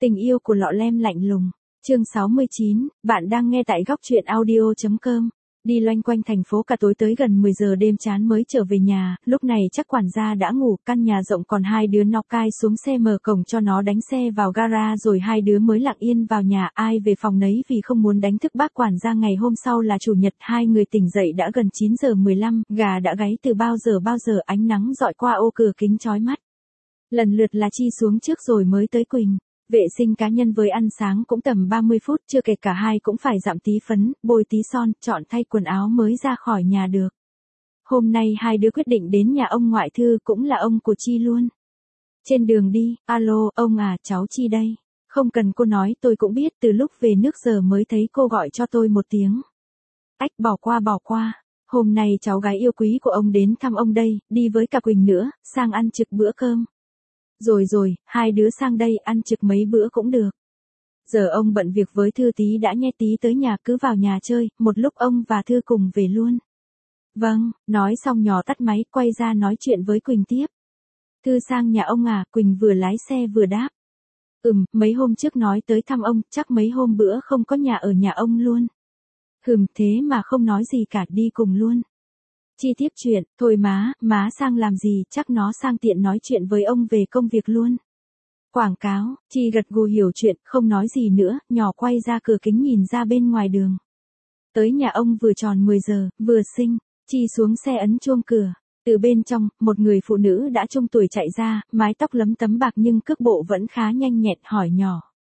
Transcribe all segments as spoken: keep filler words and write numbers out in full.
Tình yêu của lọ lem lạnh lùng. Chương sáu mươi chín, bạn đang nghe tại góc truyện audio chấm com. Đi loanh quanh thành phố cả tối tới gần mười giờ đêm chán mới trở về nhà, lúc này chắc quản gia đã ngủ, căn nhà rộng còn hai đứa nó cai xuống xe mở cổng cho nó đánh xe vào gara rồi hai đứa mới lặng yên vào nhà, ai về phòng nấy vì không muốn đánh thức bác quản gia. Ngày hôm sau là chủ nhật, hai người tỉnh dậy đã gần chín giờ mười lăm, gà đã gáy từ bao giờ bao giờ, ánh nắng dọi qua ô cửa kính chói mắt. Lần lượt là Chi xuống trước rồi mới tới Quỳnh. Vệ sinh cá nhân với ăn sáng cũng tầm ba mươi phút, chưa kể cả hai cũng phải dặm tí phấn, bôi tí son, chọn thay quần áo mới ra khỏi nhà được. Hôm nay hai đứa quyết định đến nhà ông ngoại Thư, cũng là ông của Chi luôn. Trên đường đi, alo, ông à, cháu Chi đây. Không cần cô nói tôi cũng biết, từ lúc về nước giờ mới thấy cô gọi cho tôi một tiếng. Ách, bỏ qua bỏ qua. Hôm nay cháu gái yêu quý của ông đến thăm ông đây, đi với cả Quỳnh nữa, sang ăn trực bữa cơm. Rồi rồi, hai đứa sang đây ăn trực mấy bữa cũng được. Giờ ông bận việc với Thư tí đã nhé, tí tới nhà cứ vào nhà chơi, một lúc ông và Thư cùng về luôn. Vâng, nói xong nhỏ tắt máy, quay ra nói chuyện với Quỳnh tiếp. Thư sang nhà ông à, Quỳnh vừa lái xe vừa đáp. Ừm, mấy hôm trước nói tới thăm ông, chắc mấy hôm bữa không có nhà ở nhà ông luôn. Hừm, thế mà không nói gì cả, đi cùng luôn. Chi tiếp chuyện, thôi má, má sang làm gì, chắc nó sang tiện nói chuyện với ông về công việc luôn. Quảng cáo, Chi gật gù hiểu chuyện, không nói gì nữa, nhỏ quay ra cửa kính nhìn ra bên ngoài đường. Tới nhà ông vừa tròn mười giờ, vừa xinh, Chi xuống xe ấn chuông cửa. Từ bên trong, một người phụ nữ đã trung tuổi chạy ra, mái tóc lấm tấm bạc nhưng cước bộ vẫn khá nhanh nhẹn, hỏi nhỏ.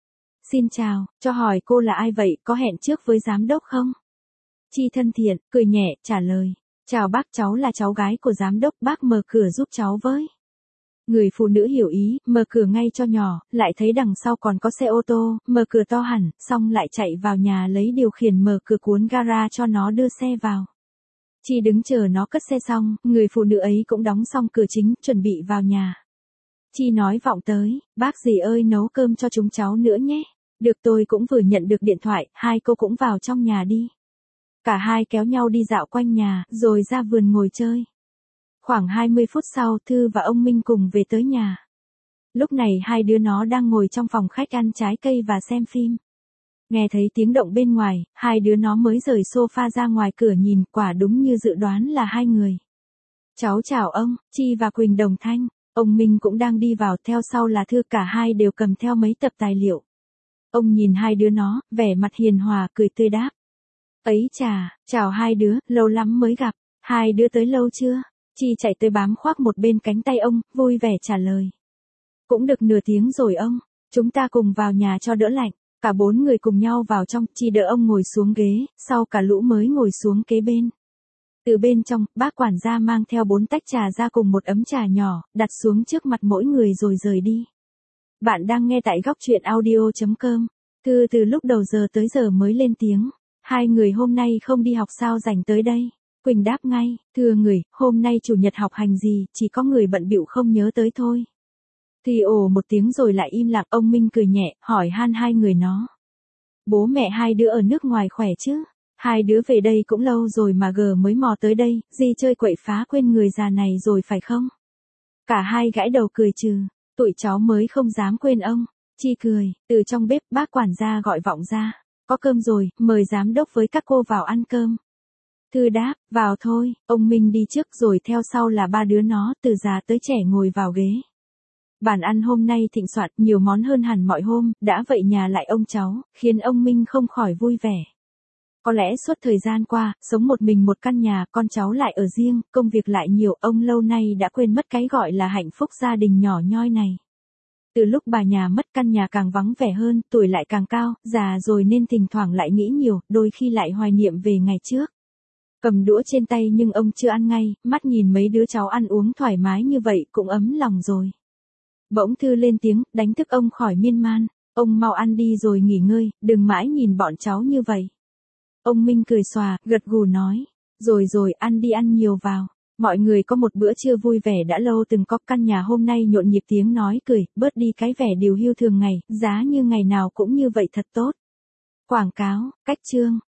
Xin chào, cho hỏi cô là ai vậy, có hẹn trước với giám đốc không? Chi thân thiện, cười nhẹ, trả lời. Chào bác, cháu là cháu gái của giám đốc, bác mở cửa giúp cháu với. Người phụ nữ hiểu ý, mở cửa ngay cho nhỏ, lại thấy đằng sau còn có xe ô tô, mở cửa to hẳn, xong lại chạy vào nhà lấy điều khiển mở cửa cuốn gara cho nó đưa xe vào. Chi đứng chờ nó cất xe xong, người phụ nữ ấy cũng đóng xong cửa chính, chuẩn bị vào nhà. Chi nói vọng tới, bác dì ơi nấu cơm cho chúng cháu nữa nhé. Được, tôi cũng vừa nhận được điện thoại, hai cô cũng vào trong nhà đi. Cả hai kéo nhau đi dạo quanh nhà, rồi ra vườn ngồi chơi. Khoảng hai mươi phút sau, Thư và ông Minh cùng về tới nhà. Lúc này hai đứa nó đang ngồi trong phòng khách ăn trái cây và xem phim. Nghe thấy tiếng động bên ngoài, hai đứa nó mới rời sofa ra ngoài cửa nhìn, quả đúng như dự đoán là hai người. Cháu chào ông, Chi và Quỳnh đồng thanh. Ông Minh cũng đang đi vào, theo sau là Thư, cả hai đều cầm theo mấy tập tài liệu. Ông nhìn hai đứa nó, vẻ mặt hiền hòa, cười tươi đáp. Ấy chà, chào hai đứa, lâu lắm mới gặp, hai đứa tới lâu chưa? Chi chạy tới bám khoác một bên cánh tay ông, vui vẻ trả lời. Cũng được nửa tiếng rồi ông, chúng ta cùng vào nhà cho đỡ lạnh. Cả bốn người cùng nhau vào trong, Chi đỡ ông ngồi xuống ghế, sau cả lũ mới ngồi xuống kế bên. Từ bên trong, bác quản gia mang theo bốn tách trà ra cùng một ấm trà nhỏ, đặt xuống trước mặt mỗi người rồi rời đi. Bạn đang nghe tại góc truyện audio chấm com. Thư từ lúc đầu giờ tới giờ mới lên tiếng. Hai người hôm nay không đi học sao rảnh tới đây? Quỳnh đáp ngay, thưa người, hôm nay chủ nhật học hành gì, chỉ có người bận bịu không nhớ tới thôi. Thì ồ một tiếng rồi lại im lặng, ông Minh cười nhẹ, hỏi han hai người nó. Bố mẹ hai đứa ở nước ngoài khỏe chứ? Hai đứa về đây cũng lâu rồi mà gờ mới mò tới đây, di chơi quậy phá quên người già này rồi phải không? Cả hai gãi đầu cười trừ, tụi cháu mới không dám quên ông. Chi cười, từ trong bếp bác quản gia gọi vọng ra. Có cơm rồi, mời giám đốc với các cô vào ăn cơm. Thư đáp, vào thôi, ông Minh đi trước rồi theo sau là ba đứa nó, từ già tới trẻ ngồi vào ghế. Bàn ăn hôm nay thịnh soạn, nhiều món hơn hẳn mọi hôm, đã vậy nhà lại ông cháu, khiến ông Minh không khỏi vui vẻ. Có lẽ suốt thời gian qua, sống một mình một căn nhà, con cháu lại ở riêng, công việc lại nhiều, ông lâu nay đã quên mất cái gọi là hạnh phúc gia đình nhỏ nhoi này. Từ lúc bà nhà mất, căn nhà càng vắng vẻ hơn, tuổi lại càng cao, già rồi nên thỉnh thoảng lại nghĩ nhiều, đôi khi lại hoài niệm về ngày trước. Cầm đũa trên tay nhưng ông chưa ăn ngay, mắt nhìn mấy đứa cháu ăn uống thoải mái như vậy cũng ấm lòng rồi. Bỗng Thư lên tiếng, đánh thức ông khỏi miên man. Ông mau ăn đi rồi nghỉ ngơi, đừng mãi nhìn bọn cháu như vậy. Ông Minh cười xòa, gật gù nói. Rồi rồi, ăn đi, ăn nhiều vào. Mọi người có một bữa trưa vui vẻ đã lâu từng có, căn nhà hôm nay nhộn nhịp tiếng nói cười, bớt đi cái vẻ điều hưu thường ngày, giá như ngày nào cũng như vậy thật tốt. Quảng cáo, cách chương,